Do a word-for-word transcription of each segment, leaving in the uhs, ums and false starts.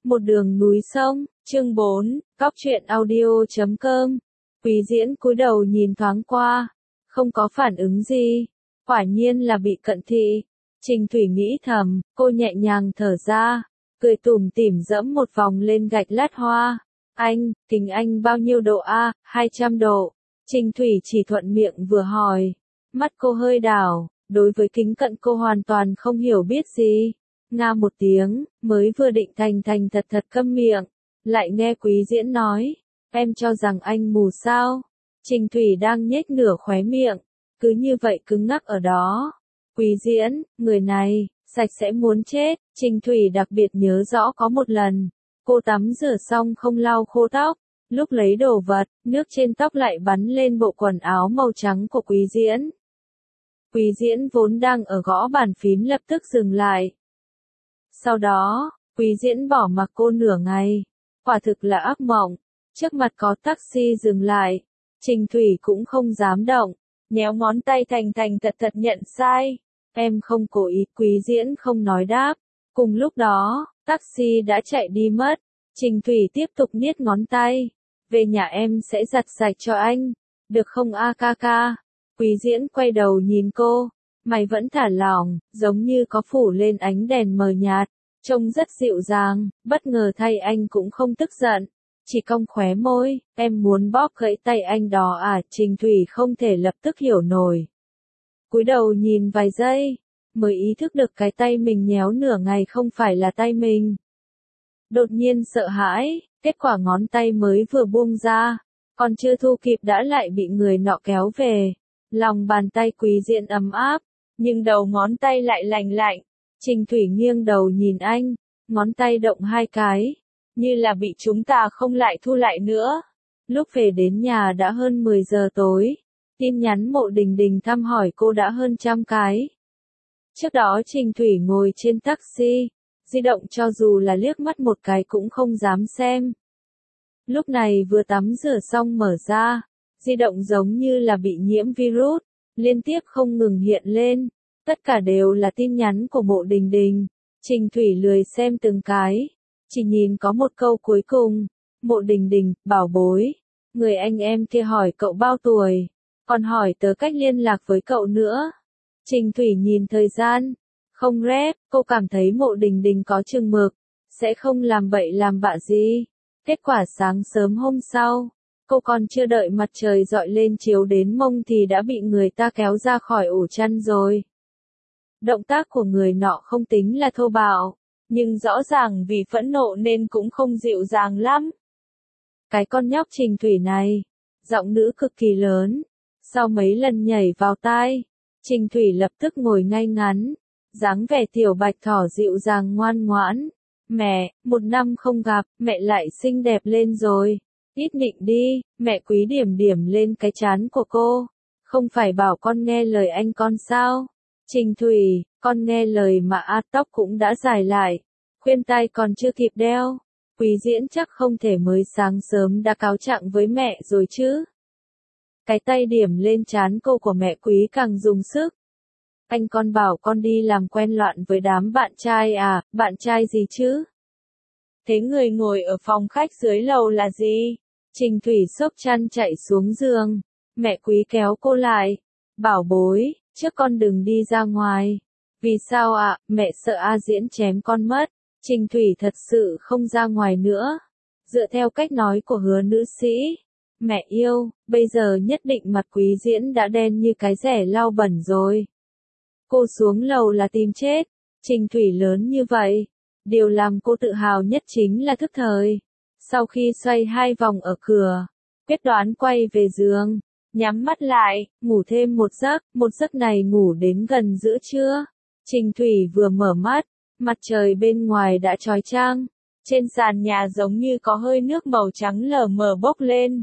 Một đường núi sông, chương bốn, cóc truyện audio chấm com. Quý Diễn cúi đầu nhìn thoáng qua, không có phản ứng gì, quả nhiên là bị cận thị. Trình Thủy nghĩ thầm, cô nhẹ nhàng thở ra, cười tủm tỉm dẫm một vòng lên gạch lát hoa. Anh, kính anh bao nhiêu độ a? hai trăm độ. Trình Thủy chỉ thuận miệng vừa hỏi. Mắt cô hơi đảo, đối với kính cận cô hoàn toàn không hiểu biết gì. Nga một tiếng, mới vừa định thành thành thật thật câm miệng, lại nghe Quý Diễn nói, em cho rằng anh mù sao? Trình Thủy đang nhếch nửa khóe miệng, cứ như vậy cứng ngắc ở đó. Quý Diễn, người này, sạch sẽ muốn chết. Trình Thủy đặc biệt nhớ rõ có một lần, cô tắm rửa xong không lau khô tóc, lúc lấy đồ vật, nước trên tóc lại bắn lên bộ quần áo màu trắng của Quý Diễn. Quý Diễn vốn đang ở gõ bàn phím lập tức dừng lại. Sau đó, Quý Diễn bỏ mặc cô nửa ngày, quả thực là ác mộng. Trước mặt có taxi dừng lại, Trình Thủy cũng không dám động, nhéo ngón tay thành thành thật thật nhận sai. Em không cố ý. Quý Diễn không nói đáp. Cùng lúc đó, taxi đã chạy đi mất. Trình Thủy tiếp tục niết ngón tay. Về nhà em sẽ giặt sạch cho anh, được không a ca ca? Quý Diễn quay đầu nhìn cô, mày vẫn thả lỏng, giống như có phủ lên ánh đèn mờ nhạt, trông rất dịu dàng. Bất ngờ thay anh cũng không tức giận, chỉ cong khóe môi. Em muốn bóp gãy tay anh đó à? Trình Thủy không thể lập tức hiểu nổi. Cúi đầu nhìn vài giây, mới ý thức được cái tay mình nhéo nửa ngày không phải là tay mình. Đột nhiên sợ hãi, kết quả ngón tay mới vừa buông ra, còn chưa thu kịp đã lại bị người nọ kéo về. Lòng bàn tay Quý Diễn ấm áp, nhưng đầu ngón tay lại lạnh lạnh. Trình Thủy nghiêng đầu nhìn anh, ngón tay động hai cái, như là bị chúng ta không lại thu lại nữa. Lúc về đến nhà đã hơn mười giờ tối, tin nhắn Mộ Đình Đình thăm hỏi cô đã hơn trăm cái. Trước đó Trình Thủy ngồi trên taxi, di động cho dù là liếc mắt một cái cũng không dám xem. Lúc này vừa tắm rửa xong mở ra, di động giống như là bị nhiễm virus, liên tiếp không ngừng hiện lên, tất cả đều là tin nhắn của Mộ Đình Đình. Trình Thủy lười xem từng cái, chỉ nhìn có một câu cuối cùng, Mộ Đình Đình, bảo bối, người anh em kia hỏi cậu bao tuổi, còn hỏi tớ cách liên lạc với cậu nữa. Trình Thủy nhìn thời gian, không rep, cô cảm thấy Mộ Đình Đình có chừng mực, sẽ không làm bậy làm bạ gì. Kết quả sáng sớm hôm sau, cô còn chưa đợi mặt trời dọi lên chiếu đến mông thì đã bị người ta kéo ra khỏi ổ chăn rồi. Động tác của người nọ không tính là thô bạo, nhưng rõ ràng vì phẫn nộ nên cũng không dịu dàng lắm. Cái con nhóc Trình Thủy này, giọng nữ cực kỳ lớn, sau mấy lần nhảy vào tai, Trình Thủy lập tức ngồi ngay ngắn, dáng vẻ tiểu bạch thỏ dịu dàng ngoan ngoãn. Mẹ, một năm không gặp, mẹ lại xinh đẹp lên rồi. Ít nịnh đi. Mẹ Quý điểm điểm lên cái trán của cô. Không phải bảo con nghe lời anh con sao? Trình Thủy, con nghe lời mà a tóc cũng đã dài lại, khuyên tai còn chưa kịp đeo. Quý Diễn chắc không thể mới sáng sớm đã cáo trạng với mẹ rồi chứ. Cái tay điểm lên trán cô của mẹ Quý càng dùng sức. Anh con bảo con đi làm quen loạn với đám bạn trai à? Bạn trai gì chứ? Thế người ngồi ở phòng khách dưới lầu là gì? Trình Thủy xốc chăn chạy xuống giường. Mẹ Quý kéo cô lại. Bảo bối, trước con đừng đi ra ngoài. Vì sao ạ? À? Mẹ sợ A Diễn chém con mất. Trình Thủy thật sự không ra ngoài nữa. Dựa theo cách nói của Hứa nữ sĩ, mẹ yêu, bây giờ nhất định mặt Quý Diễn đã đen như cái rẻ lau bẩn rồi. Cô xuống lầu là tìm chết. Trình Thủy lớn như vậy, điều làm cô tự hào nhất chính là thức thời. Sau khi xoay hai vòng ở cửa, quyết đoán quay về giường, nhắm mắt lại, ngủ thêm một giấc. Một giấc này ngủ đến gần giữa trưa. Trình Thủy vừa mở mắt, mặt trời bên ngoài đã chói chang, trên sàn nhà giống như có hơi nước màu trắng lờ mờ bốc lên.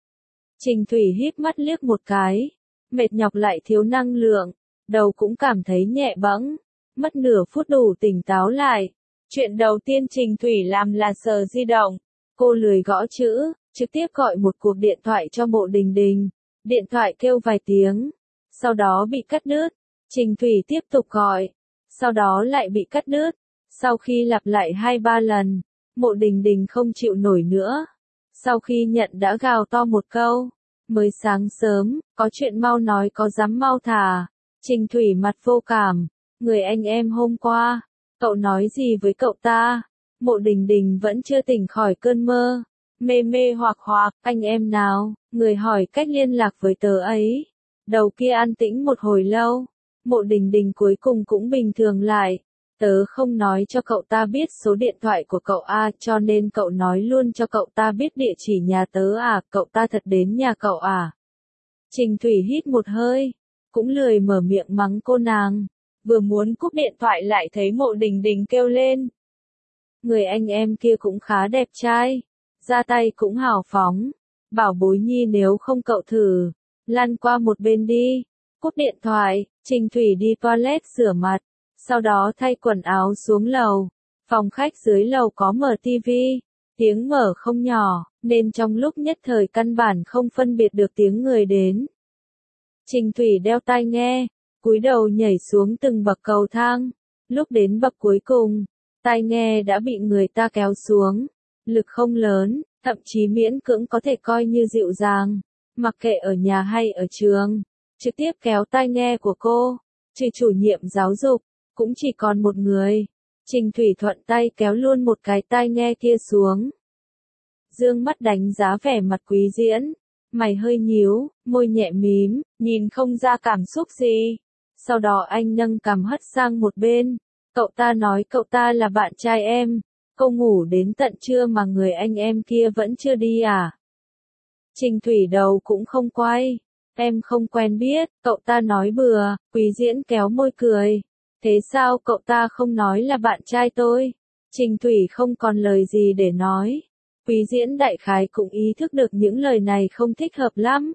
Trình Thủy híp mắt liếc một cái, mệt nhọc lại thiếu năng lượng, đầu cũng cảm thấy nhẹ bẫng, mất nửa phút đủ tỉnh táo lại. Chuyện đầu tiên Trình Thủy làm là sờ di động, cô lười gõ chữ, trực tiếp gọi một cuộc điện thoại cho Mộ Đình Đình. Điện thoại kêu vài tiếng, sau đó bị cắt đứt. Trình Thủy tiếp tục gọi, sau đó lại bị cắt đứt. Sau khi lặp lại hai ba lần, Mộ Đình Đình không chịu nổi nữa. Sau khi nhận đã gào to một câu. Mới sáng sớm, có chuyện mau nói có dám mau thả. Trình Thủy mặt vô cảm. Người anh em hôm qua, cậu nói gì với cậu ta? Mộ Đình Đình vẫn chưa tỉnh khỏi cơn mơ. Mê mê hoặc hoặc, anh em nào, người hỏi cách liên lạc với tớ ấy. Đầu kia an tĩnh một hồi lâu. Mộ Đình Đình cuối cùng cũng bình thường lại. Tớ không nói cho cậu ta biết số điện thoại của cậu à, cho nên cậu nói luôn cho cậu ta biết địa chỉ nhà tớ à, cậu ta thật đến nhà cậu à. Trình Thủy hít một hơi, cũng lười mở miệng mắng cô nàng. Vừa muốn cúp điện thoại lại thấy Mộ Đình Đình kêu lên. Người anh em kia cũng khá đẹp trai, ra tay cũng hào phóng. Bảo bối nhi nếu không cậu thử, lăn qua một bên đi. Cúp điện thoại, Trình Thủy đi toilet rửa mặt, sau đó thay quần áo xuống lầu. Phòng khách dưới lầu có mở tivi, tiếng mở không nhỏ, nên trong lúc nhất thời căn bản không phân biệt được tiếng người đến. Trình Thủy đeo tai nghe, cúi đầu nhảy xuống từng bậc cầu thang. Lúc đến bậc cuối cùng, tai nghe đã bị người ta kéo xuống. Lực không lớn, thậm chí miễn cưỡng có thể coi như dịu dàng. Mặc kệ ở nhà hay ở trường, trực tiếp kéo tai nghe của cô, trừ chủ nhiệm giáo dục, cũng chỉ còn một người. Trình Thủy thuận tay kéo luôn một cái tai nghe kia xuống. Dương mắt đánh giá vẻ mặt Quý Diễn, mày hơi nhíu, môi nhẹ mím, nhìn không ra cảm xúc gì. Sau đó anh nâng cằm hất sang một bên. Cậu ta nói cậu ta là bạn trai em. Cô ngủ đến tận trưa mà người anh em kia vẫn chưa đi à? Trình Thủy đầu cũng không quay. Em không quen biết, cậu ta nói bừa. Quý Diễn kéo môi cười. Thế sao cậu ta không nói là bạn trai tôi? Trình Thủy không còn lời gì để nói. Quý Diễn đại khái cũng ý thức được những lời này không thích hợp lắm.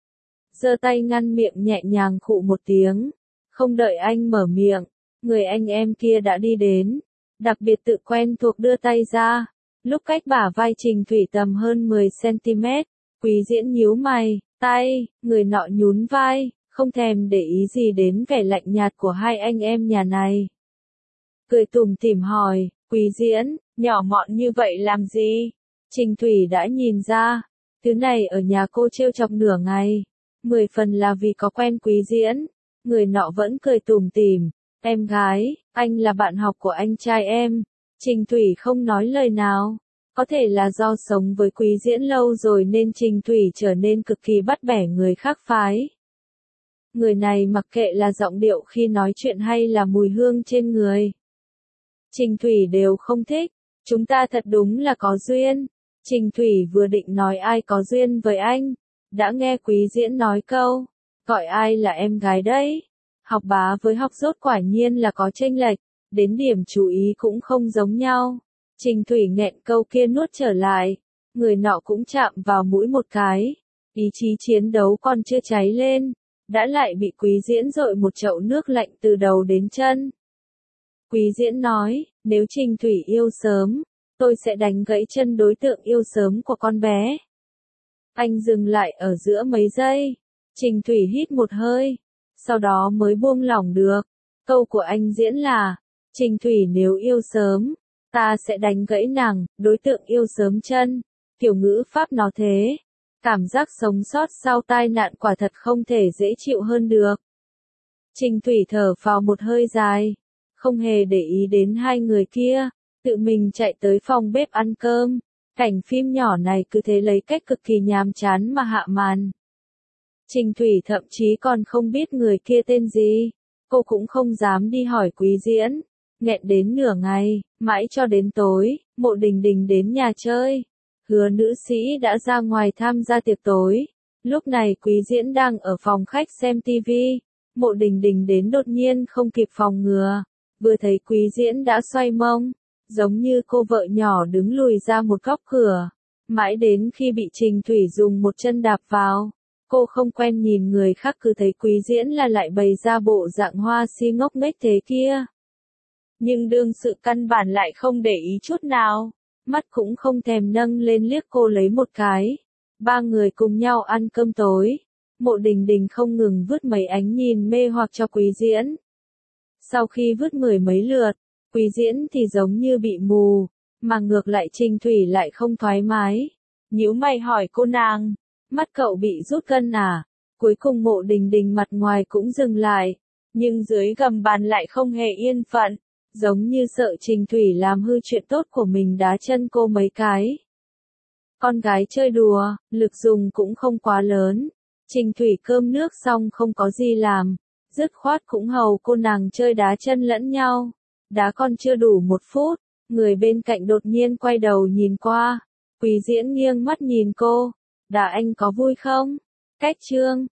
Giơ tay ngăn miệng nhẹ nhàng khụ một tiếng. Không đợi anh mở miệng, người anh em kia đã đi đến. Đặc biệt tự quen thuộc đưa tay ra. Lúc cách bả vai Trình Thủy tầm hơn mười xăng-ti-mét, Quý Diễn nhíu mày, tay, người nọ nhún vai, không thèm để ý gì đến vẻ lạnh nhạt của hai anh em nhà này. Cười tủm tỉm hỏi, Quý Diễn, nhỏ mọn như vậy làm gì? Trình Thủy đã nhìn ra, thứ này ở nhà cô trêu chọc nửa ngày, mười phần là vì có quen Quý Diễn. Người nọ vẫn cười tủm tỉm, em gái, anh là bạn học của anh trai em. Trình Thủy không nói lời nào, có thể là do sống với Quý Diễn lâu rồi nên Trình Thủy trở nên cực kỳ bắt bẻ người khác phái. Người này mặc kệ là giọng điệu khi nói chuyện hay là mùi hương trên người, Trình Thủy đều không thích. Chúng ta thật đúng là có duyên. Trình Thủy vừa định nói ai có duyên với anh, đã nghe Quý Diễn nói câu, gọi ai là em gái đấy. Học bá với học dốt quả nhiên là có chênh lệch, đến điểm chú ý cũng không giống nhau. Trình Thủy nghẹn câu kia nuốt trở lại, người nọ cũng chạm vào mũi một cái, ý chí chiến đấu còn chưa cháy lên, đã lại bị Quý Diễn dội một chậu nước lạnh từ đầu đến chân. Quý Diễn nói, nếu Trình Thủy yêu sớm, tôi sẽ đánh gãy chân đối tượng yêu sớm của con bé. Anh dừng lại ở giữa mấy giây, Trình Thủy hít một hơi, sau đó mới buông lỏng được. Câu của anh Diễn là, Trình Thủy nếu yêu sớm, ta sẽ đánh gãy nàng, đối tượng yêu sớm chân. Kiểu ngữ pháp nó thế. Cảm giác sống sót sau tai nạn quả thật không thể dễ chịu hơn được. Trình Thủy thở phào một hơi dài, không hề để ý đến hai người kia, tự mình chạy tới phòng bếp ăn cơm. Cảnh phim nhỏ này cứ thế lấy cách cực kỳ nhàm chán mà hạ màn. Trình Thủy thậm chí còn không biết người kia tên gì, cô cũng không dám đi hỏi Quý Diễn. Nghẹn đến nửa ngày, mãi cho đến tối, Mộ Đình Đình đến nhà chơi. Hứa nữ sĩ đã ra ngoài tham gia tiệc tối. Lúc này Quý Diễn đang ở phòng khách xem tivi. Mộ Đình Đình đến đột nhiên không kịp phòng ngừa. Vừa thấy Quý Diễn đã xoay mông, giống như cô vợ nhỏ đứng lùi ra một góc cửa. Mãi đến khi bị Trình Thủy dùng một chân đạp vào, cô không quen nhìn người khác cứ thấy Quý Diễn là lại bày ra bộ dạng hoa si ngốc nghếch thế kia. Nhưng đương sự căn bản lại không để ý chút nào, mắt cũng không thèm nâng lên liếc cô lấy một cái. Ba người cùng nhau ăn cơm tối. Mộ Đình Đình không ngừng vứt mấy ánh nhìn mê hoặc cho Quý Diễn. Sau khi vứt mười mấy lượt, Quý Diễn thì giống như bị mù, mà ngược lại Trình Thủy lại không thoải mái. Nhíu mày hỏi cô nàng, mắt cậu bị rút cân à? Cuối cùng Mộ Đình Đình mặt ngoài cũng dừng lại, nhưng dưới gầm bàn lại không hề yên phận, giống như sợ Trình Thủy làm hư chuyện tốt của mình đá chân cô mấy cái. Con gái chơi đùa, lực dùng cũng không quá lớn. Trình Thủy cơm nước xong không có gì làm, dứt khoát cũng hầu cô nàng chơi đá chân lẫn nhau. Đá còn chưa đủ một phút, người bên cạnh đột nhiên quay đầu nhìn qua. Quý Diễn nghiêng mắt nhìn cô, đá anh có vui không? Cách chương